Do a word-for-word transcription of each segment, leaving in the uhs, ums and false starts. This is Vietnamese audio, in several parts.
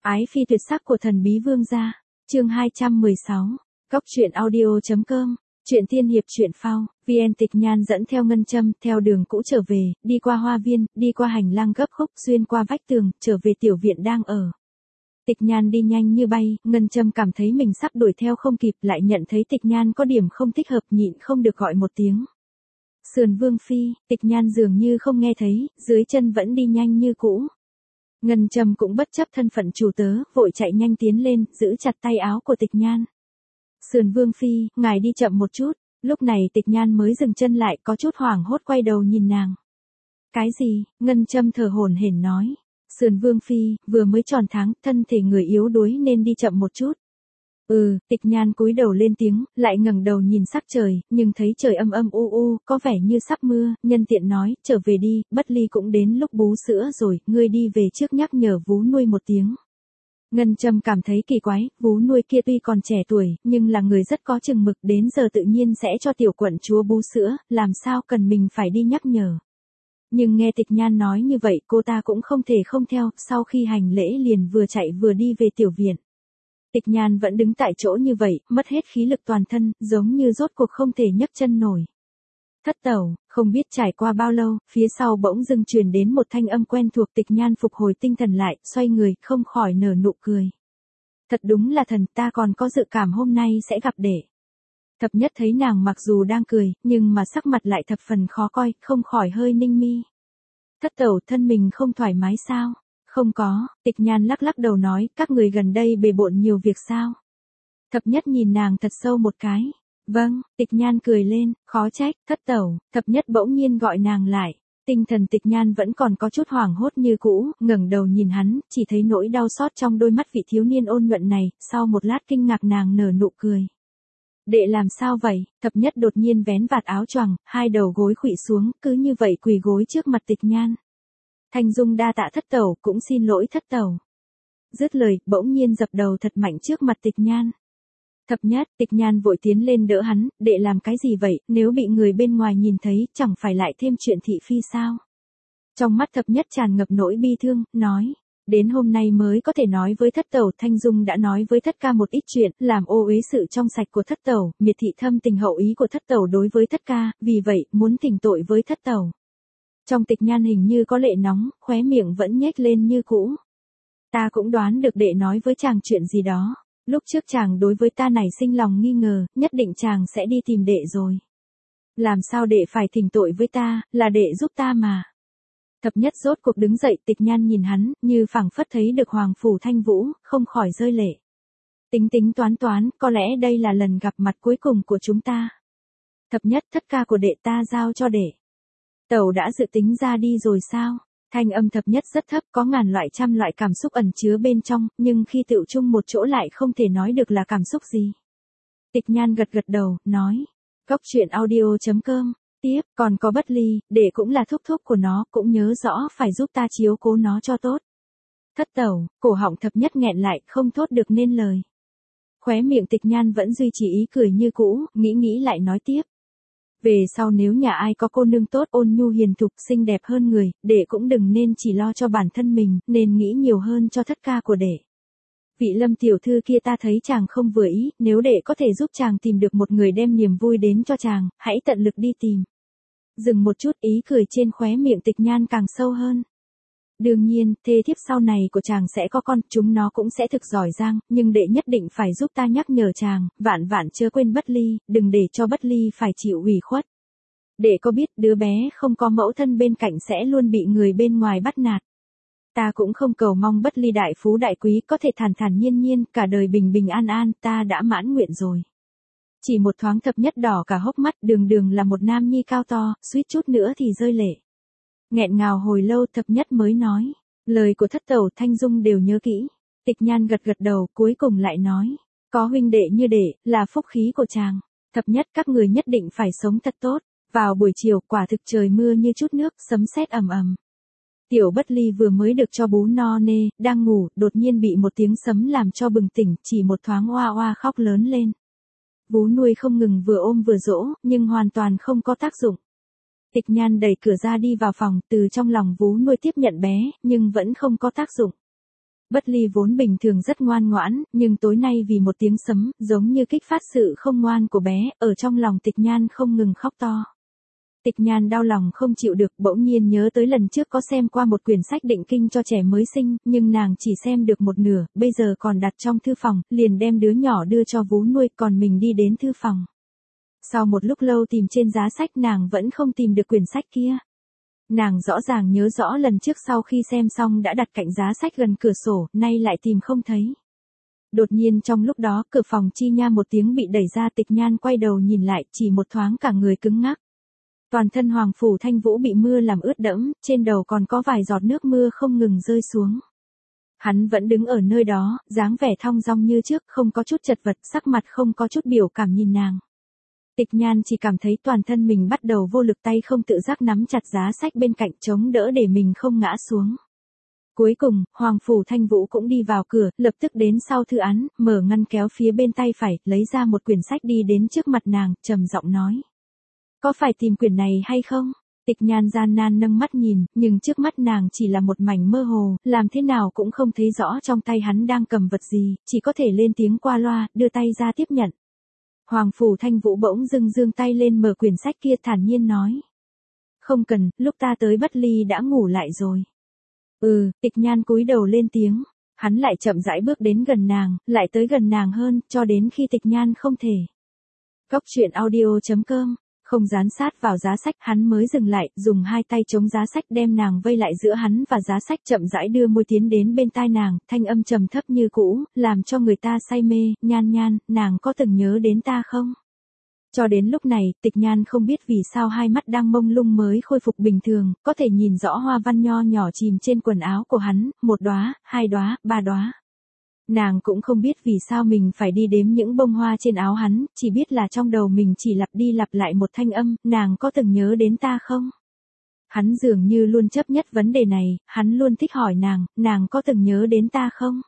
Ái phi tuyệt sắc của thần bí vương gia. Chương hai trăm mười sáu. Góc truyện audio.com. Truyện tiên hiệp truyện phao. vê en Tịch Nhan dẫn theo Ngân Châm theo đường cũ trở về, đi qua hoa viên, đi qua hành lang gấp khúc, xuyên qua vách tường, trở về tiểu viện đang ở. Tịch Nhan đi nhanh như bay, Ngân Châm cảm thấy mình sắp đuổi theo không kịp, lại nhận thấy Tịch Nhan có điểm không thích hợp, nhịn không được gọi một tiếng. Sườn Vương phi. Tịch Nhan dường như không nghe thấy, dưới chân vẫn đi nhanh như cũ. Ngân Châm cũng bất chấp thân phận chủ tớ, vội chạy nhanh tiến lên, giữ chặt tay áo của Tịch Nhan. Sườn Vương phi, ngài đi chậm một chút. Lúc này Tịch Nhan mới dừng chân lại, có chút hoảng hốt quay đầu nhìn nàng. Cái gì? Ngân Châm thở hổn hển nói. Sườn Vương phi, vừa mới tròn tháng, thân thể người yếu đuối nên đi chậm một chút. Ừ, Tịch Nhan cúi đầu lên tiếng, lại ngẩng đầu nhìn sắc trời, nhưng thấy trời âm âm u u, có vẻ như sắp mưa, nhân tiện nói, trở về đi, Bất Ly cũng đến lúc bú sữa rồi, ngươi đi về trước nhắc nhở vú nuôi một tiếng. Ngân Châm cảm thấy kỳ quái, vú nuôi kia tuy còn trẻ tuổi, nhưng là người rất có chừng mực, đến giờ tự nhiên sẽ cho tiểu quận chúa bú sữa, làm sao cần mình phải đi nhắc nhở. Nhưng nghe Tịch Nhan nói như vậy, cô ta cũng không thể không theo, sau khi hành lễ liền vừa chạy vừa đi về tiểu viện. Tịch Nhan vẫn đứng tại chỗ như vậy, mất hết khí lực toàn thân, giống như rốt cuộc không thể nhấc chân nổi. Thất tẩu, không biết trải qua bao lâu, phía sau bỗng dưng truyền đến một thanh âm quen thuộc. Tịch Nhan phục hồi tinh thần lại, xoay người, không khỏi nở nụ cười. Thật đúng là thần, ta còn có dự cảm hôm nay sẽ gặp đệ. Thập Nhất thấy nàng mặc dù đang cười, nhưng mà sắc mặt lại thập phần khó coi, không khỏi hơi ninh mi. Thất tẩu, thân mình không thoải mái sao? Không có. Tịch Nhan lắc lắc đầu nói, các người gần đây bề bộn nhiều việc sao? Thập Nhất nhìn nàng thật sâu một cái. Vâng. Tịch Nhan cười lên, khó trách. Thất tẩu. Thập Nhất bỗng nhiên gọi nàng lại. Tinh thần Tịch Nhan vẫn còn có chút hoảng hốt như cũ, ngẩng đầu nhìn hắn, chỉ thấy nỗi đau xót trong đôi mắt vị thiếu niên ôn nhuận này, sau một lát kinh ngạc nàng nở nụ cười. Đệ làm sao vậy? Thập Nhất đột nhiên vén vạt áo choàng, hai đầu gối khuỵu xuống, cứ như vậy quỳ gối trước mặt Tịch Nhan. Thanh Dung đa tạ thất tẩu, cũng xin lỗi thất tẩu. Dứt lời, bỗng nhiên dập đầu thật mạnh trước mặt Tịch Nhan. Thập Nhất. Tịch Nhan vội tiến lên đỡ hắn, đệ làm cái gì vậy, nếu bị người bên ngoài nhìn thấy, chẳng phải lại thêm chuyện thị phi sao? Trong mắt Thập Nhất tràn ngập nỗi bi thương, nói. Đến hôm nay mới có thể nói với thất tẩu, Thanh Dung đã nói với thất ca một ít chuyện, làm ô uế sự trong sạch của thất tẩu, miệt thị thâm tình hậu ý của thất tẩu đối với thất ca, vì vậy, muốn thỉnh tội với thất tẩu. Trong Tịch Nhan hình như có lệ nóng, khóe miệng vẫn nhếch lên như cũ. Ta cũng đoán được đệ nói với chàng chuyện gì đó. Lúc trước chàng đối với ta nảy sinh lòng nghi ngờ, nhất định chàng sẽ đi tìm đệ rồi. Làm sao đệ phải thỉnh tội với ta, là đệ giúp ta mà. Thập Nhất rốt cuộc đứng dậy. Tịch Nhan nhìn hắn, như phảng phất thấy được Hoàng Phủ Thanh Vũ, không khỏi rơi lệ. Tính tính toán toán, có lẽ đây là lần gặp mặt cuối cùng của chúng ta. Thập Nhất, thất ca của đệ ta giao cho đệ. Tẩu đã dự tính ra đi rồi sao? Thanh âm Thập Nhất rất thấp, có ngàn loại trăm loại cảm xúc ẩn chứa bên trong, nhưng khi tựu chung một chỗ lại không thể nói được là cảm xúc gì. Tịch Nhan gật gật đầu, nói. Góc truyện audio.com. Tiếp, còn có Bất Ly, đệ cũng là thúc thúc của nó, cũng nhớ rõ phải giúp ta chiếu cố nó cho tốt. Thất tẩu. Cổ họng Thập Nhất nghẹn lại, không thốt được nên lời. Khóe miệng Tịch Nhan vẫn duy trì ý cười như cũ, nghĩ nghĩ lại nói tiếp. Về sau nếu nhà ai có cô nương tốt, ôn nhu hiền thục, xinh đẹp hơn người, đệ cũng đừng nên chỉ lo cho bản thân mình, nên nghĩ nhiều hơn cho thất ca của đệ. Vị Lâm tiểu thư kia ta thấy chàng không vừa ý, nếu đệ có thể giúp chàng tìm được một người đem niềm vui đến cho chàng, hãy tận lực đi tìm. Dừng một chút, ý cười trên khóe miệng Tịch Nhan càng sâu hơn. Đương nhiên, thê thiếp sau này của chàng sẽ có con, chúng nó cũng sẽ thực giỏi giang, nhưng đệ nhất định phải giúp ta nhắc nhở chàng, vạn vạn chớ quên Bất Ly, đừng để cho Bất Ly phải chịu ủy khuất. Đệ có biết đứa bé không có mẫu thân bên cạnh sẽ luôn bị người bên ngoài bắt nạt. Ta cũng không cầu mong Bất Ly đại phú đại quý có thể thản thản nhiên nhiên, cả đời bình bình an an, ta đã mãn nguyện rồi. Chỉ một thoáng Thập Nhất đỏ cả hốc mắt, đường đường là một nam nhi cao to, suýt chút nữa thì rơi lệ. Nghẹn ngào hồi lâu Thập Nhất mới nói, lời của thất tẩu Thanh Dung đều nhớ kỹ. Tịch Nhan gật gật đầu, cuối cùng lại nói, có huynh đệ như đệ, là phúc khí của chàng. Thập Nhất, các người nhất định phải sống thật tốt. Vào buổi chiều, quả thực trời mưa như chút nước, sấm sét ầm ầm. Tiểu Bất Ly vừa mới được cho bú no nê, đang ngủ, đột nhiên bị một tiếng sấm làm cho bừng tỉnh, chỉ một thoáng oa oa khóc lớn lên. Vú nuôi không ngừng vừa ôm vừa dỗ, nhưng hoàn toàn không có tác dụng. Tịch Nhan đẩy cửa ra đi vào phòng, từ trong lòng vú nuôi tiếp nhận bé, nhưng vẫn không có tác dụng. Bất Ly vốn bình thường rất ngoan ngoãn, nhưng tối nay vì một tiếng sấm, giống như kích phát sự không ngoan của bé, ở trong lòng Tịch Nhan không ngừng khóc to. Tịch Nhan đau lòng không chịu được, bỗng nhiên nhớ tới lần trước có xem qua một quyển sách định kinh cho trẻ mới sinh, nhưng nàng chỉ xem được một nửa, bây giờ còn đặt trong thư phòng, liền đem đứa nhỏ đưa cho vú nuôi, còn mình đi đến thư phòng. Sau một lúc lâu tìm trên giá sách nàng vẫn không tìm được quyển sách kia. Nàng rõ ràng nhớ rõ lần trước sau khi xem xong đã đặt cạnh giá sách gần cửa sổ, nay lại tìm không thấy. Đột nhiên trong lúc đó, cửa phòng chi nha một tiếng bị đẩy ra, Tịch Nhan quay đầu nhìn lại, chỉ một thoáng cả người cứng ngắc. Toàn thân Hoàng Phủ Thanh Vũ bị mưa làm ướt đẫm, trên đầu còn có vài giọt nước mưa không ngừng rơi xuống. Hắn vẫn đứng ở nơi đó, dáng vẻ thong dong như trước, không có chút chật vật, sắc mặt không có chút biểu cảm nhìn nàng. Tịch Nhan chỉ cảm thấy toàn thân mình bắt đầu vô lực, tay không tự giác nắm chặt giá sách bên cạnh chống đỡ để mình không ngã xuống. Cuối cùng, Hoàng Phủ Thanh Vũ cũng đi vào cửa, lập tức đến sau thư án, mở ngăn kéo phía bên tay phải, lấy ra một quyển sách đi đến trước mặt nàng, trầm giọng nói. Có phải tìm quyển này hay không? Tịch Nhan gian nan nâng mắt nhìn, nhưng trước mắt nàng chỉ là một mảnh mơ hồ, làm thế nào cũng không thấy rõ trong tay hắn đang cầm vật gì, chỉ có thể lên tiếng qua loa, đưa tay ra tiếp nhận. Hoàng Phủ Thanh Vũ bỗng dưng giương tay lên mở quyển sách kia, thản nhiên nói. Không cần, lúc ta tới Bất Ly đã ngủ lại rồi. Ừ, Tịch Nhan cúi đầu lên tiếng. Hắn lại chậm rãi bước đến gần nàng, lại tới gần nàng hơn, cho đến khi Tịch Nhan không thể. Góc truyện audio chấm com, không dán sát vào giá sách, hắn mới dừng lại, dùng hai tay chống giá sách đem nàng vây lại giữa hắn và giá sách, chậm rãi đưa môi tiến đến bên tai nàng, thanh âm trầm thấp như cũ, làm cho người ta say mê. Nhan Nhan, nàng có từng nhớ đến ta không? Cho đến lúc này, Tịch Nhan không biết vì sao hai mắt đang mông lung mới khôi phục bình thường, có thể nhìn rõ hoa văn nho nhỏ chìm trên quần áo của hắn, một đóa, hai đóa, ba đóa. Nàng cũng không biết vì sao mình phải đi đếm những bông hoa trên áo hắn, chỉ biết là trong đầu mình chỉ lặp đi lặp lại một thanh âm, nàng có từng nhớ đến ta không? Hắn dường như luôn chấp nhất vấn đề này, hắn luôn thích hỏi nàng, nàng có từng nhớ đến ta không?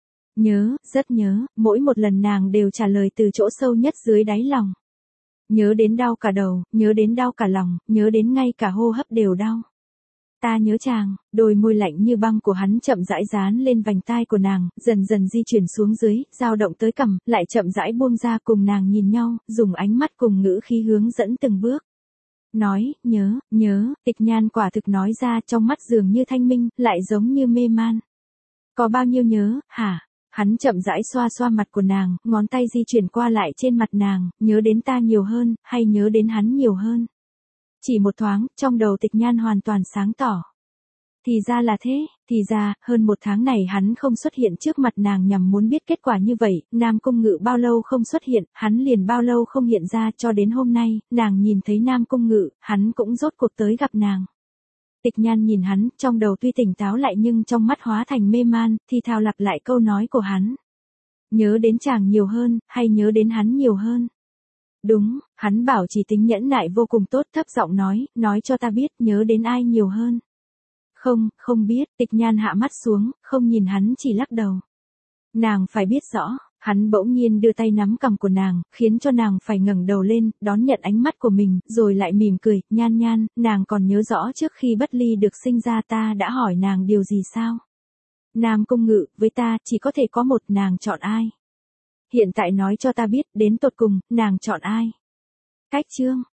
Nhớ, rất nhớ, mỗi một lần nàng đều trả lời từ chỗ sâu nhất dưới đáy lòng. Nhớ đến đau cả đầu, nhớ đến đau cả lòng, nhớ đến ngay cả hô hấp đều đau. Ta nhớ chàng, đôi môi lạnh như băng của hắn chậm rãi dán lên vành tai của nàng, dần dần di chuyển xuống dưới, dao động tới cằm, lại chậm rãi buông ra, cùng nàng nhìn nhau, dùng ánh mắt cùng ngữ khí hướng dẫn từng bước. Nói, nhớ, nhớ, Tịch Nhan quả thực nói ra, trong mắt dường như thanh minh, lại giống như mê man. Có bao nhiêu nhớ, hả? Hắn chậm rãi xoa xoa mặt của nàng, ngón tay di chuyển qua lại trên mặt nàng, nhớ đến ta nhiều hơn, hay nhớ đến hắn nhiều hơn? Chỉ một thoáng, trong đầu Tịch Nhan hoàn toàn sáng tỏ. Thì ra là thế, thì ra, hơn một tháng này hắn không xuất hiện trước mặt nàng nhằm muốn biết kết quả như vậy, Nam Cung Ngự bao lâu không xuất hiện, hắn liền bao lâu không hiện ra, cho đến hôm nay, nàng nhìn thấy Nam Cung Ngự, hắn cũng rốt cuộc tới gặp nàng. Tịch Nhan nhìn hắn, trong đầu tuy tỉnh táo lại nhưng trong mắt hóa thành mê man, thì thào lặp lại câu nói của hắn. Nhớ đến chàng nhiều hơn, hay nhớ đến hắn nhiều hơn? Đúng, hắn bảo chỉ tính nhẫn nại vô cùng tốt, thấp giọng nói, nói cho ta biết, nhớ đến ai nhiều hơn? Không, không biết, Tịch Nhan hạ mắt xuống, không nhìn hắn, chỉ lắc đầu. Nàng phải biết rõ. Hắn bỗng nhiên đưa tay nắm cằm của nàng, khiến cho nàng phải ngẩng đầu lên, đón nhận ánh mắt của mình, rồi lại mỉm cười. Nhan Nhan, nàng còn nhớ rõ trước khi Bất Ly được sinh ra ta đã hỏi nàng điều gì sao? Nam Cung Ngự, với ta, chỉ có thể có một, nàng chọn ai? Hiện tại nói cho ta biết, đến tột cùng, nàng chọn ai? Cách chương.